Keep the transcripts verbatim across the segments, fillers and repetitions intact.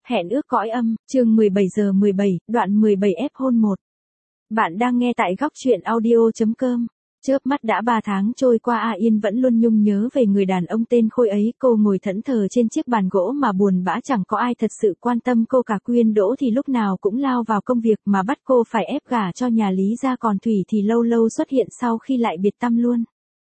Hẹn ước cõi âm, chương mười bảy giờ mười bảy, đoạn mười bảy ép hôn một. Bạn đang nghe tại góc truyện audio.com. Chớp mắt đã ba tháng trôi qua, A Yên vẫn luôn nhung nhớ về người đàn ông tên Khôi ấy. Cô ngồi thẫn thờ trên chiếc bàn gỗ mà buồn bã, chẳng có ai thật sự quan tâm cô cả. Quyên Đỗ thì lúc nào cũng lao vào công việc mà bắt cô phải ép gả cho nhà Lý gia, còn Thủy thì lâu lâu xuất hiện sau khi lại biệt tăm luôn.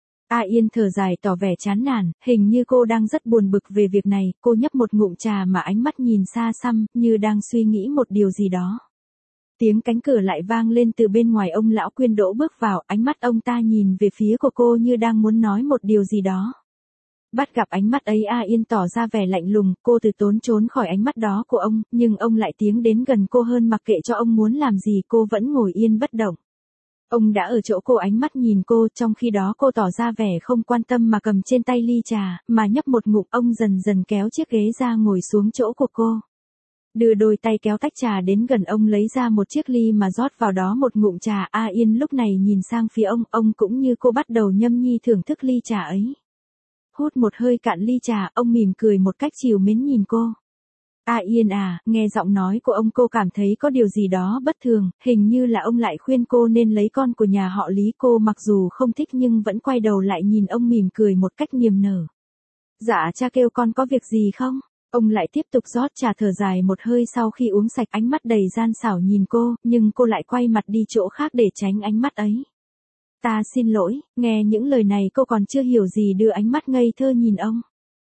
A Yên thở dài tỏ vẻ chán nản, hình như cô đang rất buồn bực về việc này. Cô nhấp một ngụm trà mà ánh mắt nhìn xa xăm, như đang suy nghĩ một điều gì đó. Tiếng cánh cửa lại vang lên từ bên ngoài. Ông lão Quyên Đỗ bước vào, ánh mắt ông ta nhìn về phía của cô như đang muốn nói một điều gì đó. Bắt gặp ánh mắt ấy, A Yên tỏ ra vẻ lạnh lùng. Cô từ tốn trốn khỏi ánh mắt đó của ông, nhưng ông lại tiến đến gần cô hơn. Mặc kệ cho ông muốn làm gì, cô vẫn ngồi yên bất động. Ông đã ở chỗ cô, ánh mắt nhìn cô, trong khi đó cô tỏ ra vẻ không quan tâm mà cầm trên tay ly trà, mà nhấp một ngụm. Ông dần dần kéo chiếc ghế ra ngồi xuống chỗ của cô. Đưa đôi tay kéo tách trà đến gần ông, lấy ra một chiếc ly mà rót vào đó một ngụm trà. A Yên lúc này nhìn sang phía ông, ông cũng như cô bắt đầu nhâm nhi thưởng thức ly trà ấy. Hút một hơi cạn ly trà, ông mỉm cười một cách trìu mến nhìn cô. A Yên à, nghe giọng nói của ông cô cảm thấy có điều gì đó bất thường, hình như là ông lại khuyên cô nên lấy con của nhà họ Lý. Cô mặc dù không thích nhưng vẫn quay đầu lại nhìn ông mỉm cười một cách niềm nở. Dạ cha kêu con có việc gì không? Ông lại tiếp tục rót trà, thở dài một hơi sau khi uống sạch, ánh mắt đầy gian xảo nhìn cô, nhưng cô lại quay mặt đi chỗ khác để tránh ánh mắt ấy. Ta xin lỗi. Nghe những lời này cô còn chưa hiểu gì, đưa ánh mắt ngây thơ nhìn ông.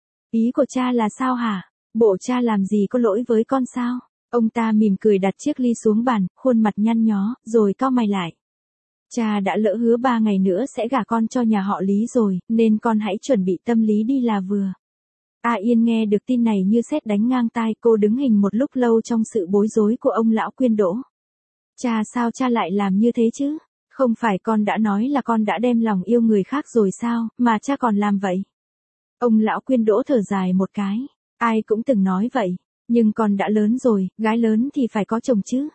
Ý của cha là sao hả? Bộ cha làm gì có lỗi với con sao? Ông ta mỉm cười đặt chiếc ly xuống bàn, khuôn mặt nhăn nhó, rồi cau mày lại. Cha đã lỡ hứa ba ngày nữa sẽ gả con cho nhà họ Lý rồi, nên con hãy chuẩn bị tâm lý đi là vừa. A Yên nghe được tin này như sét đánh ngang tai. Cô đứng hình một lúc lâu trong sự bối rối của ông lão Quyên Đỗ. Cha, sao cha lại làm như thế chứ? Không phải con đã nói là con đã đem lòng yêu người khác rồi sao, mà cha còn làm vậy? Ông lão Quyên Đỗ thở dài một cái. Ai cũng từng nói vậy, nhưng con đã lớn rồi, gái lớn thì phải có chồng chứ.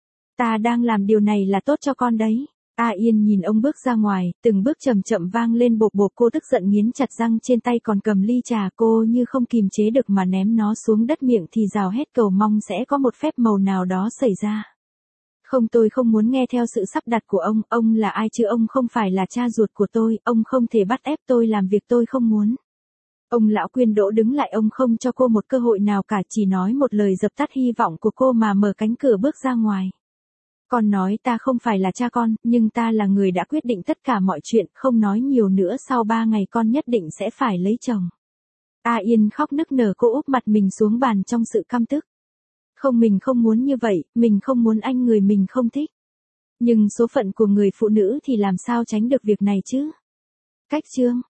Ta đang làm điều này là tốt cho con đấy. A Yên nhìn ông bước ra ngoài, từng bước chậm chậm vang lên bộp bộp. Cô tức giận nghiến chặt răng, trên tay còn cầm ly trà. Cô như không kìm chế được mà ném nó xuống đất, miệng thì rào hết cầu mong sẽ có một phép màu nào đó xảy ra. Không, tôi không muốn nghe theo sự sắp đặt của ông. Ông là ai chứ? Ông không phải là cha ruột của tôi, ông không thể bắt ép tôi làm việc tôi không muốn. Ông lão Quyên Đỗ đứng lại, ông không cho cô một cơ hội nào cả, chỉ nói một lời dập tắt hy vọng của cô mà mở cánh cửa bước ra ngoài. Con nói ta không phải là cha con, nhưng ta là người đã quyết định tất cả mọi chuyện. Không nói nhiều nữa, sau ba ngày con nhất định sẽ phải lấy chồng. A Yên khóc nức nở, cô úp mặt mình xuống bàn trong sự căm tức. Không, mình không muốn như vậy, mình không muốn anh người mình không thích. Nhưng số phận của người phụ nữ thì làm sao tránh được việc này chứ? Cách chương